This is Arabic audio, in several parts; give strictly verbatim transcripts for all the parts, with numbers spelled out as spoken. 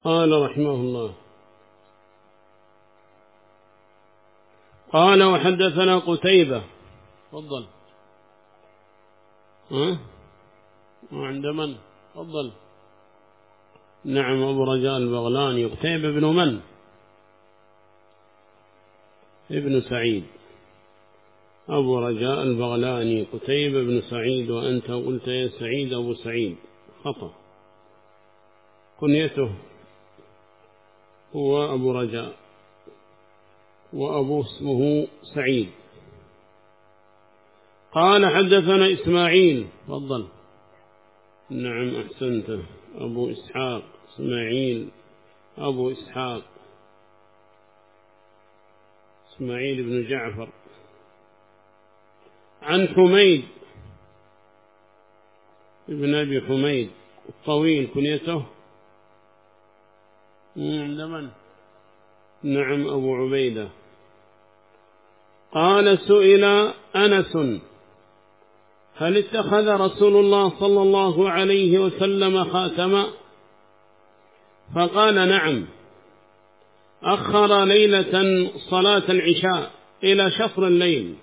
قال رحمه الله قال وحدثنا قتيبة. تفضل. ها وعند من؟ تفضل. نعم أبو رجاء البغلاني. قتيبة بن من؟ ابن سعيد. أبو رجاء البغلاني قتيبة بن سعيد، وأنت قلت يا سعيد أبو سعيد، خطأ. كنيته هو أبو رجاء وأبو اسمه سعيد. قال حدثنا إسماعيل. تفضل. نعم أحسنت. أبو إسحاق إسماعيل أبو إسحاق إسماعيل بن جعفر. عن حميد ابن أبي حميد الطويل، كنيته عند من؟ نعم أبو عبيدة. قال سئل أنس هل اتخذ رسول الله صلى الله عليه وسلم خاتما؟ فقال نعم، أخر ليلة صلاة العشاء إلى شطر الليل،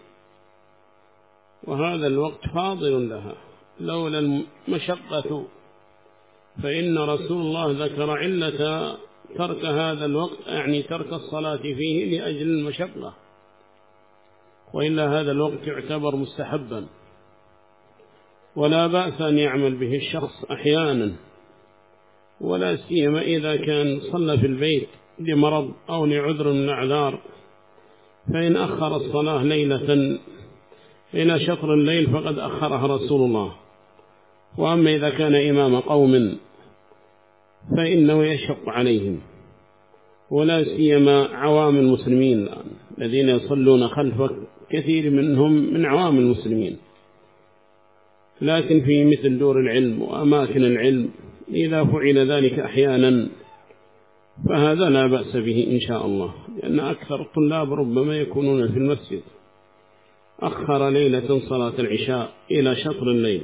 وهذا الوقت فاضل لها لولا المشقة، فإن رسول الله ذكر علة ترك هذا الوقت، يعني ترك الصلاة فيه لأجل المشقة، وإلا هذا الوقت يعتبر مستحبا، ولا بأس أن يعمل به الشخص أحيانا، ولا سيما إذا كان صلى في البيت لمرض أو لعذر من الأعذار، فإن أخر الصلاة ليلة إلى شطر الليل فقد أخرها رسول الله. وأما إذا كان إمام قوم فإنه يشق عليهم، ولا سيما عوام المسلمين الذين يصلون خلفك، كثير منهم من عوام المسلمين، لكن في مثل دور العلم وأماكن العلم إذا فعل ذلك أحيانا فهذا لا بأس به إن شاء الله، لأن أكثر الطلاب ربما يكونون في المسجد. أخر ليلة صلاة العشاء إلى شطر الليل،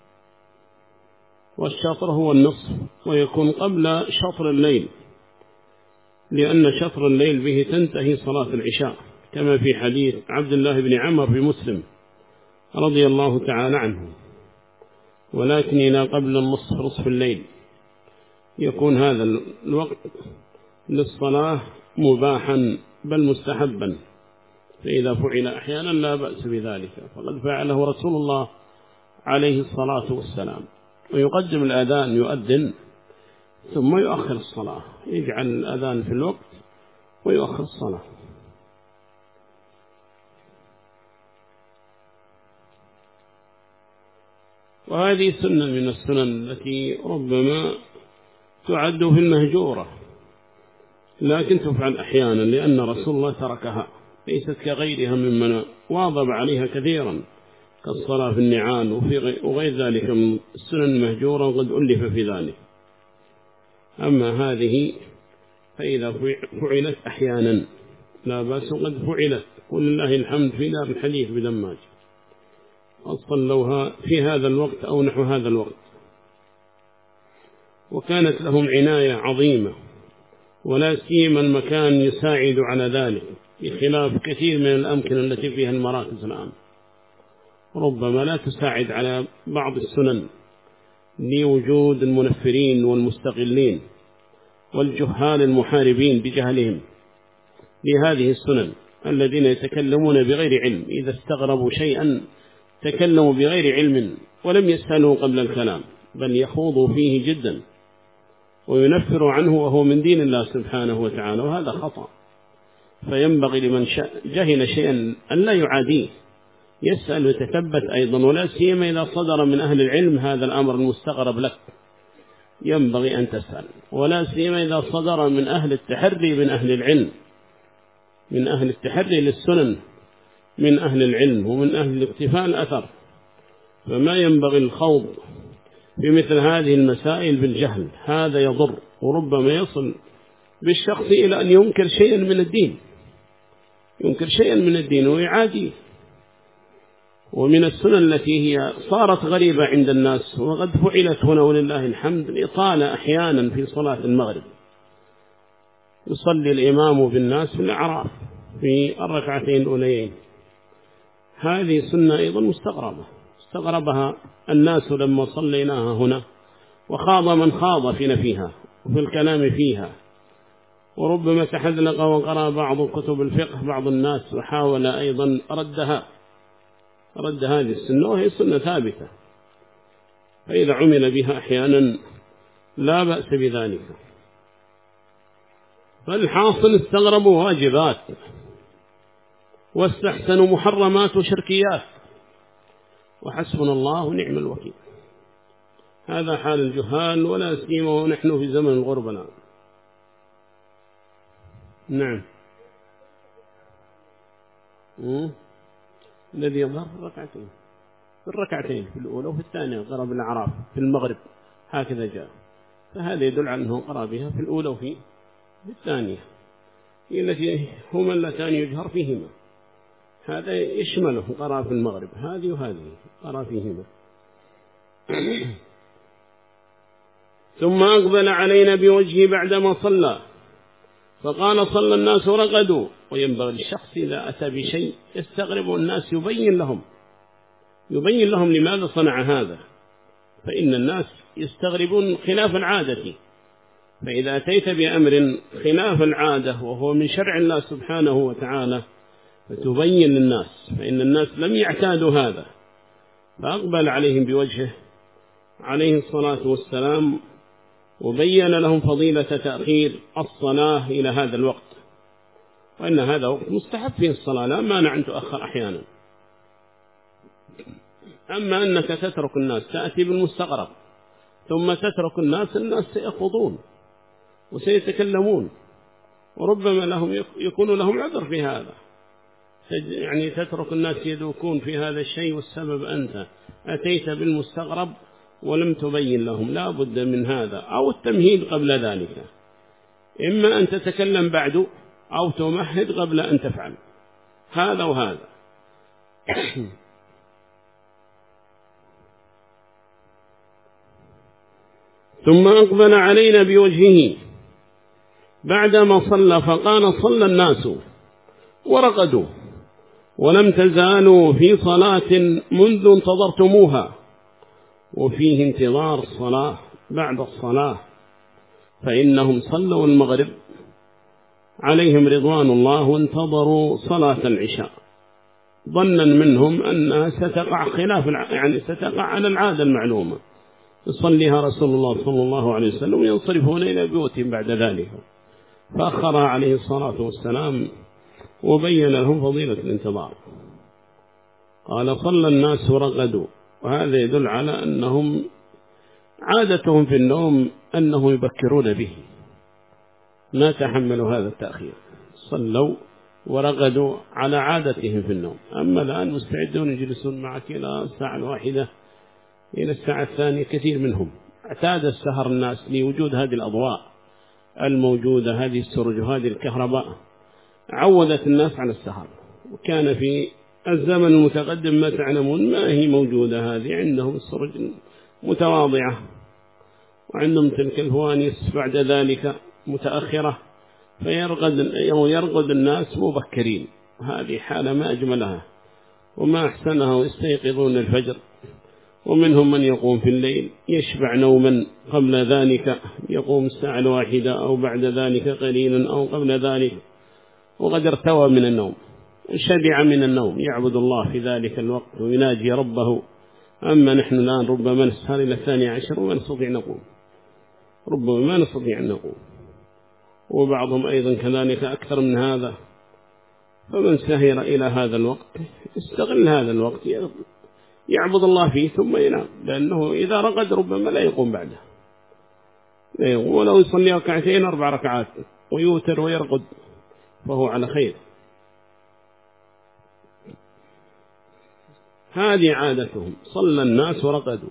والشطر هو النصف، ويكون قبل شطر الليل، لأن شطر الليل به تنتهي صلاة العشاء، كما في حديث عبد الله بن عمر في مسلم رضي الله تعالى عنه. ولكن إلى قبل النصف نصف الليل يكون هذا الوقت للصلاة مباحا بل مستحبا، فإذا فعل أحيانا لا بأس بذلك، فقد فعله رسول الله عليه الصلاة والسلام. ويقدم الأذان يؤذن ثم يؤخر الصلاة، يجعل الأذان في الوقت ويؤخر الصلاة. وهذه سنة من السنن التي ربما تعد في المهجورة، لكن تفعل أحيانا لأن رسول الله تركها، ليست كغيرها ممن واظب عليها كثيرا، كالصلاة في النعال وغير ذلك من السنن المهجورة، وقد ألف في ذلك. أما هذه فإذا فعلت أحيانا لا بأس، وقد فعلت ولله الحمد في دار الحديث بدماج، قد صلوها في هذا الوقت أو نحو هذا الوقت، وكانت لهم عناية عظيمة، ولا سيما المكان يساعد على ذلك، بخلاف كثير من الأمكنة التي فيها المراكز الآن ربما لا تساعد على بعض السنن لوجود المنفرين والمستغلين والجهال المحاربين بجهلهم لهذه السنن، الذين يتكلمون بغير علم، إذا استغربوا شيئا تكلموا بغير علم ولم يسألوا قبل الكلام، بل يخوضوا فيه جدا وينفروا عنه وهو من دين الله سبحانه وتعالى، وهذا خطأ. فينبغي لمن جهل شيئا أن لا يعاديه، يسأل ويتثبت أيضا، ولا سيما إذا صدر من أهل العلم هذا الأمر المستغرب لك ينبغي أن تسأل، ولا سيما إذا صدر من أهل التحري من أهل العلم، من أهل التحري للسنن من أهل العلم ومن أهل الاقتفاء الأثر، فما ينبغي الخوض في مثل هذه المسائل بالجهل، هذا يضر، وربما يصل بالشخص إلى أن ينكر شيئا من الدين، ينكر شيئا من الدين ويعاديه. ومن السنن التي هي صارت غريبة عند الناس وقد فعلت هنا ولله الحمد، الإطالة أحيانا في صلاة المغرب، يصلي الإمام بالناس في الأعراف في الركعتين الأوليين. هذه سنة أيضا مستغربة، استغربها الناس لما صليناها هنا، وخاض من خاض فينا فيها وفي الكلام فيها، وربما تحذلق وقرأ بعض كتب الفقه بعض الناس وحاول أيضا ردها رد هذه السنة، وهي سنة ثابتة، فإذا عمل بها أحيانا لا بأس بذلك. فالحاصل استغربوا واجبات واستحسنوا محرمات وشركيات، وحسبنا الله ونعم الوكيل. هذا حال الجهال، ولا سيما ونحن في زمن الغربة الآن. نعم. مم. الذي يظهر ركعتين في الركعتين في الأولى وفي الثانية قرأ بالأعراف في المغرب، هكذا جاء، فهذا يدل على أنه قرأ بها في الأولى وفي الثانية، التي هما اللتان يجهر فيهما. هذا يشمله قرأ في المغرب، هذه وهذه قرأ فيهما. ثم أقبل علينا بوجهه بعدما صلى فقال صلى الناس ورقدوا. وينبغي للشخص إذا أتى بشيء يستغرب الناس يبين لهم يبين لهم لماذا صنع هذا، فإن الناس يستغربون خلاف العادة. فإذا أتيت بأمر خلاف العادة وهو من شرع الله سبحانه وتعالى فتبين للناس، فإن الناس لم يعتادوا هذا. فأقبل عليهم بوجهه عليه الصلاة والسلام وبين لهم فضيلة تأخير الصلاة إلى هذا الوقت، وإن هذا وقت مستحب فيه الصلاة، لا مانع أن تؤخر أحيانا. أما أنك تترك الناس تأتي بالمستغرب ثم تترك الناس، الناس سيخوضون وسيتكلمون، وربما لهم يكون لهم عذر في هذا. يعني تترك الناس يدوكون في هذا الشيء، والسبب أنت أتيت بالمستغرب ولم تبين لهم. لا بد من هذا، أو التمهيد قبل ذلك، إما أن تتكلم بعد أو تمهد قبل أن تفعل هذا وهذا. ثم أقبل علينا بوجهه بعدما صلى فقال صلى الناس ورقدوا ولم تزالوا في صلاة منذ انتظرتموها، وفيه انتظار الصلاة بعد الصلاة، فإنهم صلوا المغرب عليهم رضوان الله وانتظروا صلاة العشاء، ظنا منهم أنها ستقع خلاف يعني ستقع على العادة المعلومة، يصليها رسول الله صلى الله عليه وسلم وينصرفون إلى بيوتهم بعد ذلك، فأخرها عليه الصلاة والسلام وبين لهم فضيلة الانتظار. قال صلى الناس ورقدوا، وهذا يدل على أنهم عادتهم في النوم أنهم يبكرون به، لا تحملوا هذا التأخير، صلوا ورقدوا على عادتهم في النوم. أما الآن مستعدون يجلسون معك إلى الساعة الواحدة إلى الساعة الثانية، كثير منهم اعتاد السهر الناس لوجود هذه الأضواء الموجودة، هذه السرج وهذه الكهرباء عودت الناس على السهر. وكان في الزمن المتقدم ما تعلمون ما هي موجودة هذه، عندهم السرج متواضعة وعندهم تلك الفوانيس بعد ذلك متأخرة، فيرقد يرقد الناس مبكرين. هذه حالة ما أجملها وما أحسنها، ويستيقظون الفجر، ومنهم من يقوم في الليل يشبع نوما قبل ذلك، يقوم الساعة الواحدة أو بعد ذلك قليلا أو قبل ذلك، وقد ارتوى من النوم وشبع من النوم، يعبد الله في ذلك الوقت ويناجي ربه. أما نحن الآن ربما نسهر إلى الثانية عشر وما نستطيع نقوم، ربما ما نستطيع أن نقوم، وبعضهم أيضا كذلك أكثر من هذا. فمن سهر إلى هذا الوقت استغل هذا الوقت يعبد الله فيه ثم ينام، لأنه إذا رقد ربما لا يقوم بعده، ولو يصلي ركعتين أربع ركعات ويوتر ويرقد فهو على خير. هذه عادتهم، صلى الناس ورقدوا،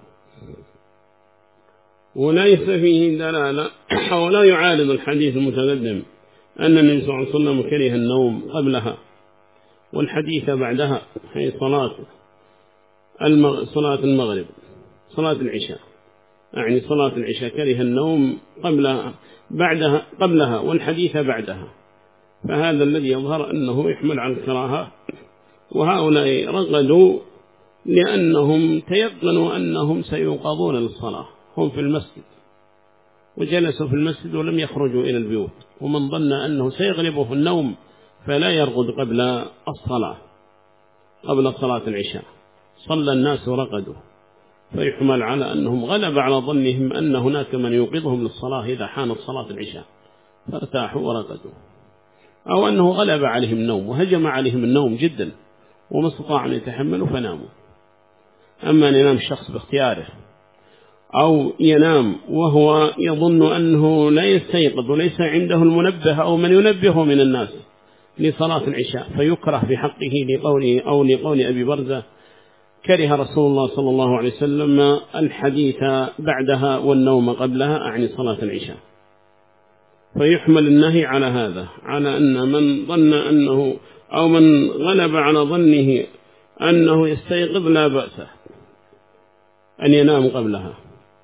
وليس فيه دلالة ولا يعارض الحديث المتقدم أن النبي صلى الله عليه وسلم كره النوم قبلها والحديث بعدها، هي صلاة المغ... صلاة المغرب صلاة العشاء، يعني صلاة العشاء كره النوم قبلها بعدها قبلها والحديث بعدها، فهذا الذي يظهر أنه يحمل على الكراهة. وهؤلاء رغدوا لأنهم تيقنوا أنهم سيوقظون للصلاة، هم في المسجد وجلسوا في المسجد ولم يخرجوا إلى البيوت، ومن ظن أنه سيغلبه النوم فلا يرغد قبل الصلاة قبل صلاة العشاء. صلى الناس ورقدوا، فيحمل على أنهم غلب على ظنهم أن هناك من يوقظهم للصلاة إذا حانت صلاة العشاء فارتاحوا ورقدوا، أو أنه غلب عليهم النوم وهجم عليهم النوم جدا وما استطاعوا أن يتحملوا فناموا. أما أن ينام الشخص باختياره أو ينام وهو يظن أنه لا يستيقظ وليس عنده المنبه أو من ينبهه من الناس لصلاة العشاء فيكره في حقه لقوله أو لقول أبي برزة كره رسول الله صلى الله عليه وسلم الحديث بعدها والنوم قبلها، أعني صلاة العشاء. فيحمل النهي على هذا، على أن من ظن أنه أو من غلب على ظنه أنه يستيقظ لا بأس أن ينام قبلها،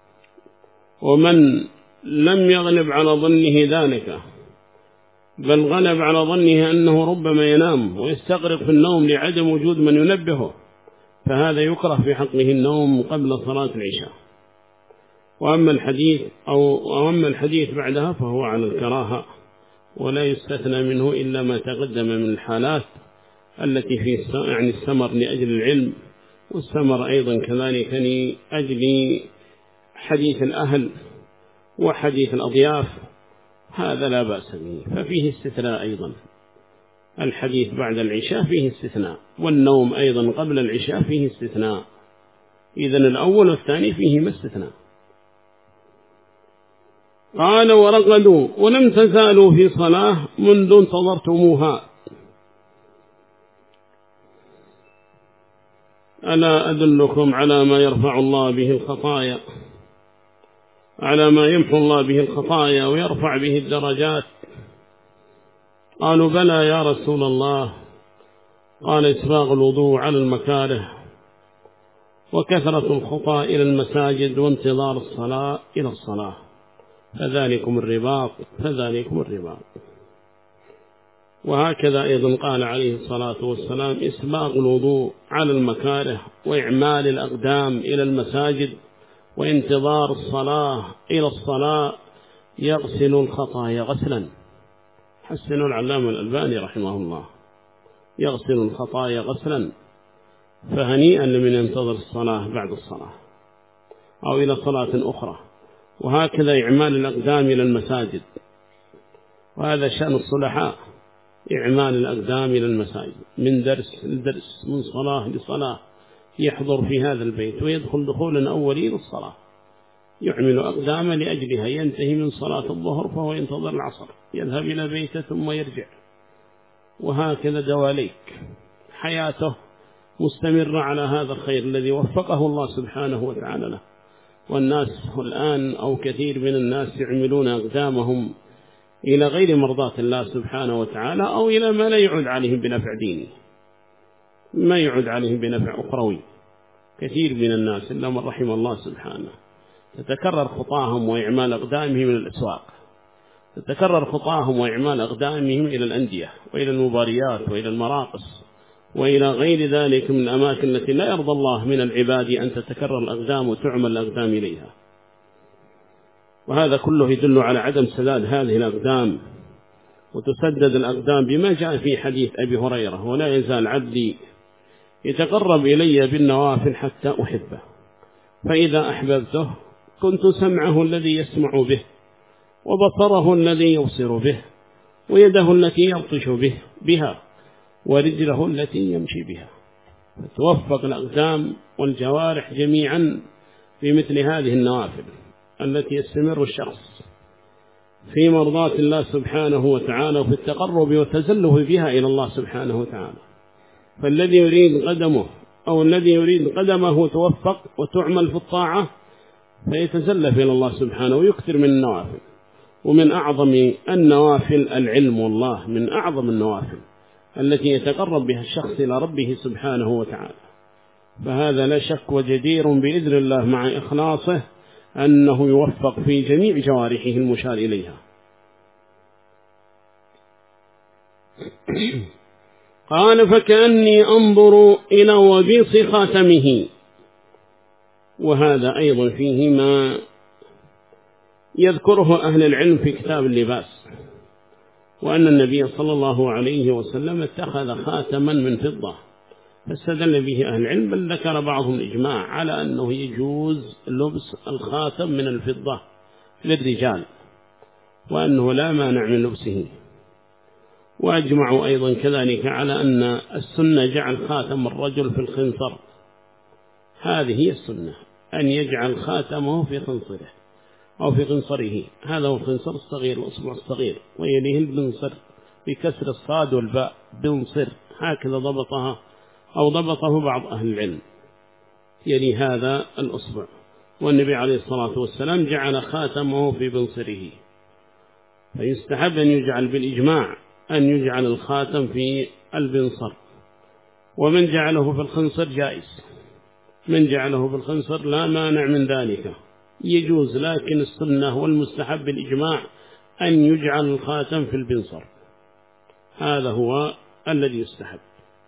ومن لم يغلب على ظنه ذلك بل غلب على ظنه أنه ربما ينام ويستغرق في النوم لعدم وجود من ينبهه فهذا يكره في حقه النوم قبل صلاة العشاء. وأما الحديث أو أما الحديث بعدها فهو على الكراهة، ولا يستثنى منه إلا ما تقدم من الحالات التي في يعني السمر لأجل العلم، والسمر أيضا كذلك لأجل حديث الأهل وحديث الأضياف، هذا لا بأس به، ففيه استثناء أيضا. الحديث بعد العشاء فيه استثناء، والنوم أيضا قبل العشاء فيه استثناء، إذن الأول والثاني فيهما استثناء. قال ورقدوا ولم تزالوا في صلاة منذ انتظرتموها. ألا أدلكم على ما يرفع الله به الخطايا على ما يمحو الله به الخطايا ويرفع به الدرجات؟ قالوا بلى يا رسول الله. قال إسباغ الوضوء على المكاره، وكثرة الخطى إلى المساجد، وانتظار الصلاة إلى الصلاة، فذلكم الرباط فذلكم الرباط. وهكذا أيضا قال عليه الصلاة والسلام إسباغ الوضوء على المكاره، وإعمال الأقدام إلى المساجد، وانتظار الصلاة إلى الصلاة، يغسل الخطايا غسلا. حسن العلامة الألباني رحمه الله، يغسل الخطايا غسلا، فهنيئا لمن ينتظر الصلاة بعد الصلاة أو إلى صلاة أخرى. وهكذا إعمال الأقدام إلى المساجد، وهذا شأن الصلحاء، إعمال الأقدام إلى المساجد من درس لدرس، من صلاة لصلاة، يحضر في هذا البيت ويدخل دخولا أولي للصلاة، يعمل أقدام لأجلها، ينتهي من صلاة الظهر فهو ينتظر العصر، يذهب إلى بيته ثم يرجع، وهكذا دواليك حياته مستمرة على هذا الخير الذي وفقه الله سبحانه وتعالى له. والناس الآن أو كثير من الناس يعملون أقدامهم إلى غير مرضاة الله سبحانه وتعالى، أو إلى ما لا يعود عليهم بنفع ديني، ما يعود عليهم بنفع أخروي. كثير من الناس إلا من رحم الله سبحانه تتكرر خطاهم وإعمال أقدامهم من الأسواق، تتكرر خطاهم وإعمال أقدامهم إلى الأندية وإلى المباريات وإلى المراقص وإلى غير ذلك من الأماكن التي لا يرضى الله من العباد أن تتكرر الأقدام وتعمل الأقدام إليها. وهذا كله يدل على عدم سداد هذه الأقدام، وتسدد الأقدام بما جاء في حديث أبي هريرة: ولا يزال عبدي يتقرب إلي بالنوافل حتى أحبه، فإذا أحببته كنت سمعه الذي يسمع به، وبصره الذي يبصر به، ويده التي يبطش به بها، ورجله التي يمشي بها. فتوفق الأقدام والجوارح جميعا في مثل هذه النوافل التي يستمر الشخص في مرضاة الله سبحانه وتعالى وفي التقرب والتزلف بها إلى الله سبحانه وتعالى. فالذي يريد قدمه أو الذي يريد قدمه توفق وتعمل في الطاعة فيتزلف إلى الله سبحانه ويكثر من النوافل. ومن أعظم النوافل العلم، والله من أعظم النوافل التي يتقرب بها الشخص إلى ربه سبحانه وتعالى. فهذا لا شك وجدير بإذن الله مع إخلاصه أنه يوفق في جميع جوارحه المشار إليها. قال فكأني أنظر إلى وبيص خاتمه. وهذا أيضا فيه ما يذكره أهل العلم في كتاب اللباس، وأن النبي صلى الله عليه وسلم اتخذ خاتما من فضة، فاستدل به أهل العلم، بل ذكر بعضهم الإجماع على أنه يجوز لبس الخاتم من الفضة للرجال، وأنه لا مانع من لبسه. وأجمعوا أيضا كذلك على أن السنة جعل خاتم الرجل في الخنصر، هذه هي السنة، أن يجعل خاتمه في خنصره أو في قنصره، هذا هو الخنصر الصغير الأصبع الصغير، ويليه البنصر بكسر الصاد والباء، بنصر، هكذا ضبطها أو ضبطه بعض أهل العلم، يلي هذا الأصبع. والنبي عليه الصلاة والسلام جعل خاتمه في بنصره، فيستحب أن يجعل بالإجماع أن يجعل الخاتم في البنصر، ومن جعله في الخنصر جائز، من جعله في الخنصر لا مانع من ذلك، يجوز، لكن السنة والمستحب بالإجماع أن يجعل الخاتم في البنصر، هذا هو الذي يستحب.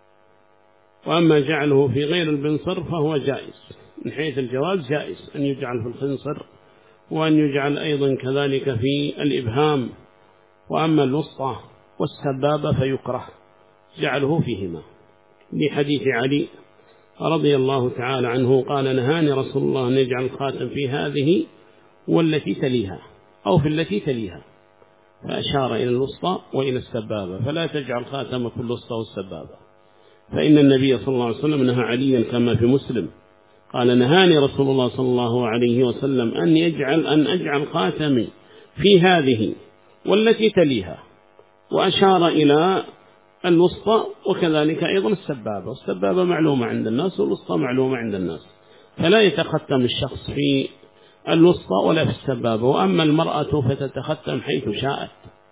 وأما جعله في غير البنصر فهو جائز، من حيث الجواز جائز أن يجعل في الخنصر، وأن يجعل أيضا كذلك في الإبهام. وأما الوسطى والسبابة فيكره جعله فيهما، لحديث علي رضي الله تعالى عنه قال نهاني رسول الله أن يجعل الخاتم في هذه والتي تليها أو في التي تليها، فأشار إلى الوسطى وإلى السبابة، فلا تجعل خاتم في الوسطى والسبابة، فإن النبي صلى الله عليه وسلم نهى عليا كما في مسلم قال نهاني رسول الله صلى الله عليه وسلم أن يجعل أن أجعل خاتمي في هذه والتي تليها، وأشار إلى الوسطى وكذلك أيضا السبابة، والسبابة معلومة عند الناس والوسطى معلومة عند الناس، فلا يتختم الشخص في الوسطى ولا في السبابة. وأما المرأة فتتختم حيث شاءت،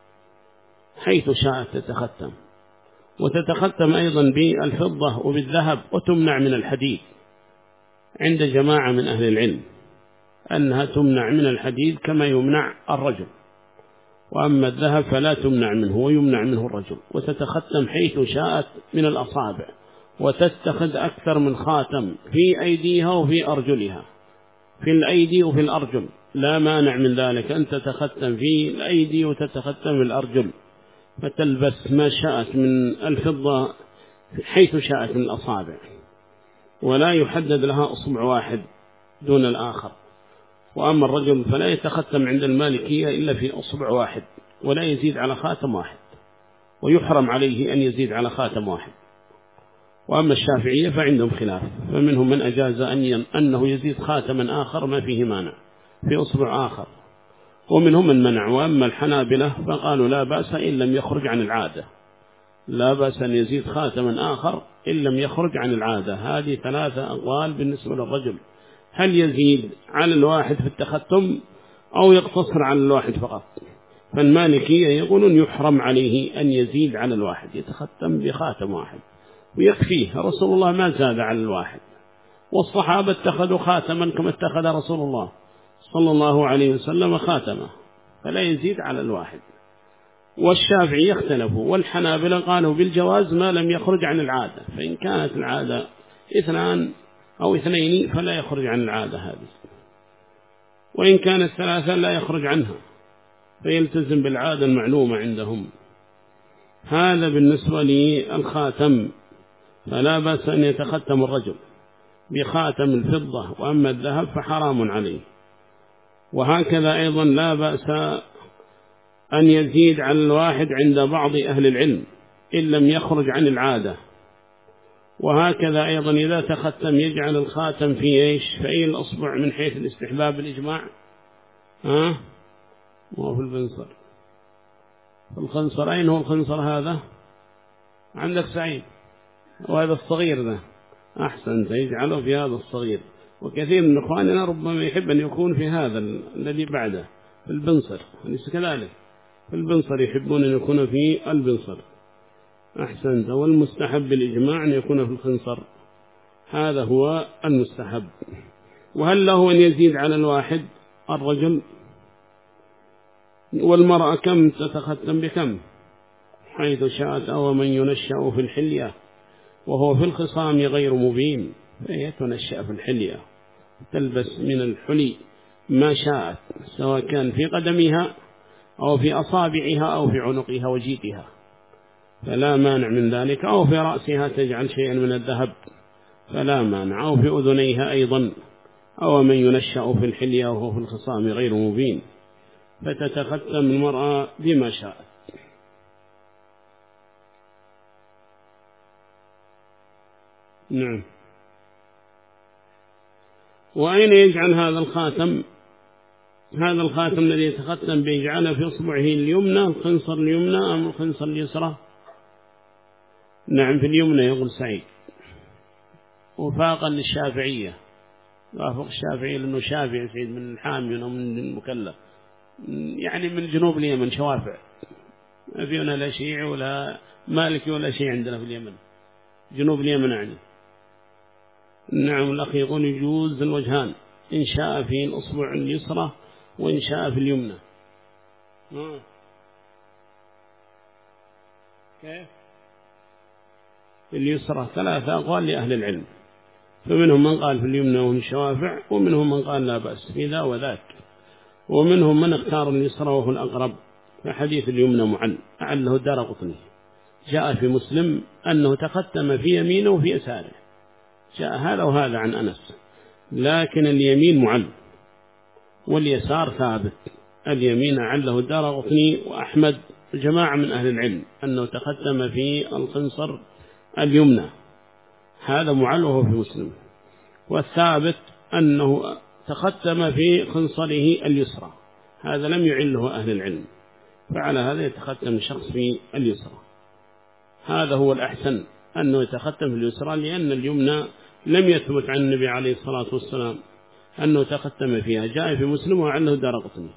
حيث شاءت تتختم، وتتختم أيضا بالفضة وبالذهب، وتمنع من الحديد عند جماعة من أهل العلم أنها تمنع من الحديد كما يمنع الرجل، وأما الذهب فلا تمنع منه ويمنع منه الرجل، وتتختم حيث شاءت من الأصابع، وتتخذ أكثر من خاتم في أيديها وفي أرجلها، في الأيدي وفي الأرجل، لا مانع من ذلك أن تتختم في الأيدي وتتختم في الأرجل، فتلبس ما شاءت من الفضة حيث شاءت من الأصابع، ولا يحدد لها أصبع واحد دون الآخر. وأما الرجل فلا يتختم عند المالكية إلا في أصبع واحد، ولا يزيد على خاتم واحد، ويحرم عليه أن يزيد على خاتم واحد. وأما الشافعية فعندهم خلاف، فمنهم من أجاز أن أنه يزيد خاتما آخر ما فيه مانع في أصبع آخر، ومنهم من منع. وأما الحنابلة فقالوا لا بأس إن لم يخرج عن العادة، لا بأس أن يزيد خاتما آخر إن لم يخرج عن العادة. هذه ثلاثة أقوال بالنسبة للرجل، هل يزيد على الواحد في التختم أو يقتصر على الواحد فقط؟ فالمالكية يقولون يحرم عليه أن يزيد على الواحد، يتختم بخاتم واحد ويكفيه، رسول الله ما زاد على الواحد، والصحابة اتخذوا خاتما كما اتخذ رسول الله صلى الله عليه وسلم خاتمه، فلا يزيد على الواحد. والشافعي اختلفوا، والحنابلة قالوا بالجواز ما لم يخرج عن العادة، فإن كانت العادة اثنان أو اثنين فلا يخرج عن العادة هذه، وإن كانت ثلاثة لا يخرج عنها، فيلتزم بالعادة المعلومة عندهم. هذا بالنسبة للخاتم، فلا بأس أن يتختم الرجل بخاتم الفضة، وأما الذهب فحرام عليه. وهكذا أيضا لا بأس أن يزيد على الواحد عند بعض أهل العلم إن لم يخرج عن العادة. وهكذا أيضا إذا تختم يجعل الخاتم في إيش، في أي الأصبع من حيث الاستحباب الإجماع، ها مو في البنصر، في الخنصر. أين هو الخنصر هذا؟ عندك سعيد، وهذا الصغير ذا أحسن يجعله في هذا الصغير. وكثير من إخواننا ربما يحب أن يكون في هذا الذي بعده في البنصر، أليس كذلك؟ في البنصر يحبون أن يكون في البنصر، أحسنت. والمستحب بالإجماع أن يكون في الخنصر، هذا هو المستحب. وهل له أن يزيد على الواحد؟ الرجل والمرأة كم تتختم بكم حيث شاءت، أو من ينشأ في الحلية وهو في الخصام غير مبين، فهي تنشأ في الحلية تلبس من الحلي ما شاءت، سواء كان في قدمها أو في أصابعها أو في عنقها وجيدها، فلا مانع من ذلك، أو في رأسها تجعل شيئا من الذهب فلا مانع، أو في أذنيها أيضا، أو من ينشأ في الحلية وهو في الخصام غير مبين، فتتختم المرأة بما شاءت. نعم. وأين يجعل هذا الخاتم؟ هذا الخاتم الذي يتختم بيجعله في أصبعه اليمنى، الخنصر اليمنى أم الخنصر اليسرى؟ نعم في اليمنى يقول سعيد، وفاقا للشافعية، وافق الشافعي لأنه شافعي سعيد من الحامي ومن المكلف، يعني من جنوب اليمن شوافع، ما فينا لا شيعي ولا مالكي ولا شيء عندنا في اليمن، جنوب اليمن يعني. نعم. الأخ يقول يجوز الوجهان إن شاء في الأصبع اليسرى وإن شاء في اليمنى. آه. كيف؟ في اليسرى ثلاثة أقوال لأهل العلم، فمنهم من قال في اليمنى وهم الشوافع، ومنهم من قال لا بأس في ذا وذاك، ومنهم من اختار اليسرى وهو الأقرب، فحديث اليمنى معل أعله الدارقطني، جاء في مسلم أنه تختم في يمينه وفي يساره، جاء هذا وهذا عن أنس، لكن اليمين معل واليسار ثابت. اليمين أعله الدارقطني وأحمد جماعة من أهل العلم أنه تختم في الخنصر اليمنى، هذا معل وهو في مسلم، والثابت أنه تختم في خنصره اليسرى، هذا لم يعله أهل العلم، فعلى هذا يتختم الشخص في اليسرى، هذا هو الأحسن أنه يتختم في اليسرى، لأن اليمنى لم يثبت عن النبي عليه الصلاة والسلام أنه تختم فيها، جاء في مسلم وعنه دارقطني.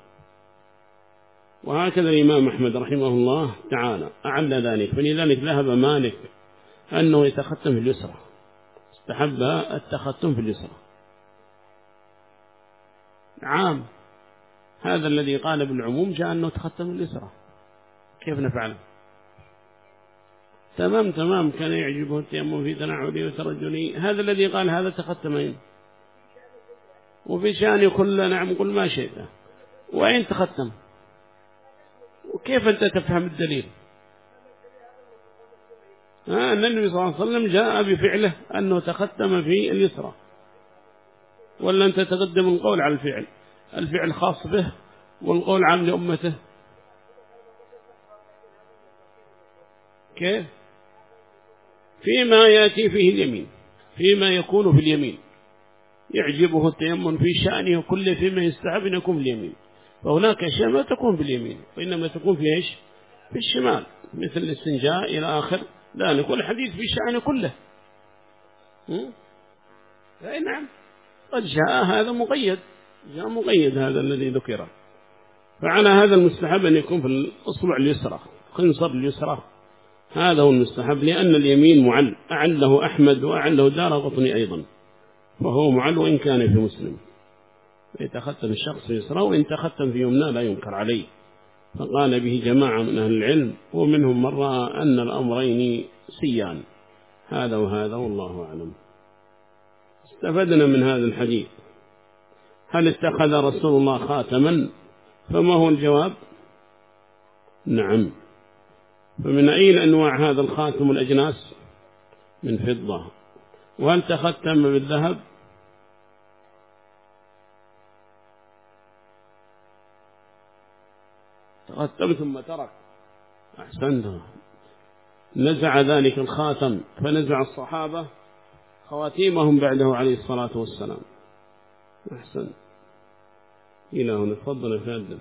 وهكذا الإمام أحمد رحمه الله تعالى أعل ذلك، فلذلك ذهب مالك أنه يتختم في اليسرى، استحب التختم في اليسرى. عام هذا الذي قال بالعموم جاء أنه تختم اليسرى، كيف نفعل؟ تمام تمام، كان يعجبه التيمم في تنعلي وترجلي، هذا الذي قال هذا تختمين، وفي شأن كل نعم قل ما شئت، وأين تختم؟ وكيف أنت تفهم الدليل؟ آه أن النبي صلى الله عليه وسلم جاء بفعله أنه تختم في اليسرى، ولا أنت تقدم القول على الفعل، الفعل خاص به والقول عام لأمته، كيف؟ فيما يأتي فيه اليمين، فيما يكون في اليمين، يعجبه التيمم في شأنه كله فيما يستحب أن يكون في اليمين، فهناك أشياء ما تكون في اليمين وإنما تكون في إيش؟ في الشمال، مثل الاستنجاء إلى آخر ذلك، والحديث في شأنه كله. أي نعم، قد جاء هذا مقيد، جاء مقيد هذا الذي ذكره، فعلى هذا المستحب أن يكون في الأصبع اليسرى، خنصر اليسرى، هذا هو المستحب، لأن اليمين معل أعله أحمد وأعله دارقطني أيضا، فهو معل وإن كان في مسلم، يتختم الشخص يسرى، وإن تختم في يمنى لا ينكر عليه، فقال به جماعة من أهل العلم، ومنهم من رأى أن الأمرين سيان، هذا وهذا والله أعلم. استفدنا من هذا الحديث، هل اتخذ رسول الله خاتما؟ فما هو الجواب؟ نعم. فمن أي أنواع هذا الخاتم الأجناس؟ من فضة. وهل تختم بالذهب؟ تختم ثم ترك، أحسنت، نزع ذلك الخاتم، فنزع الصحابة خواتيمهم بعده عليه الصلاة والسلام. أحسن، إلى هنا تفضل فادل.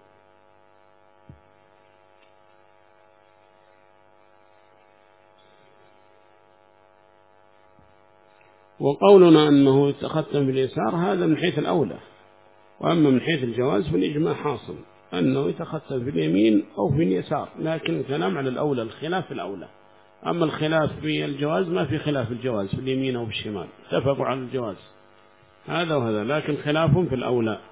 وقولنا أنه يتختم باليسار هذا من حيث الأولى، وأما من حيث الجواز فالإجماع حاصل أنه يتختم في اليمين أو في اليسار، لكن الكلام على الأولى، الخلاف الأولى، أما الخلاف في الجواز ما في خلاف الجواز في اليمين أو في الشمال، اتفقوا على الجواز هذا وهذا، لكن خلافهم في الأولى.